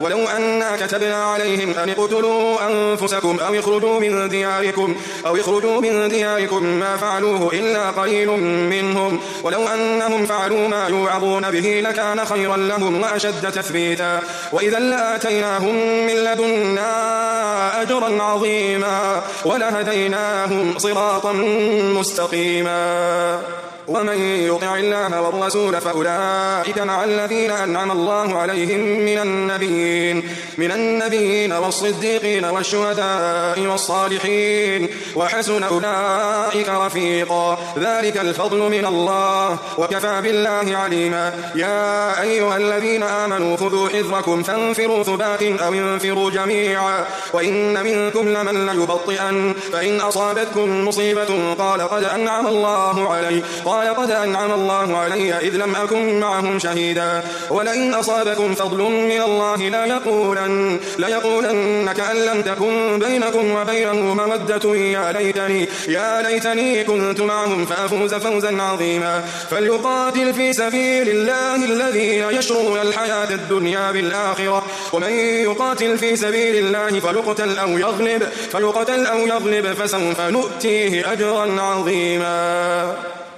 ولو أنا كتبنا عليهم أن اقتلوا أنفسكم أو اخرجوا من دياركم ما فعلوه إلا قليل منهم ولو أنهم فعلوا ما يوعظون به لكان خيرا لهم وأشد تثبيتا وإذا لآتيناهم من لدنا أجرا عظيما ولهديناهم صراطا مستقيما ومن يطع الله والرسول فأولئك مع الذين أنعم الله عليهم من النبيين والصديقين والشهداء والصالحين وحسن أولئك رفيقا ذلك الفضل من الله وكفى بالله عليما يا أيها الذين آمنوا خذوا حذركم فانفروا ثبات أو انفروا جميعا وإن منكم لمن ليبطئن فإن أصابتكم مصيبة قال قد أنعم الله علي إذ لم أكن معهم شهيدا ولئن أصابكم فضل من الله ليقولن كأن لم تكن بينكم وبينه مودة يا ليتني كنت معهم فأفوز فوزا عظيما فليقاتل في سبيل الله الذين يشرون الحياة الدنيا بالآخرة ومن يقاتل في سبيل الله فليقتل أو يغلب فسوف نؤتيه أجرا عظيما.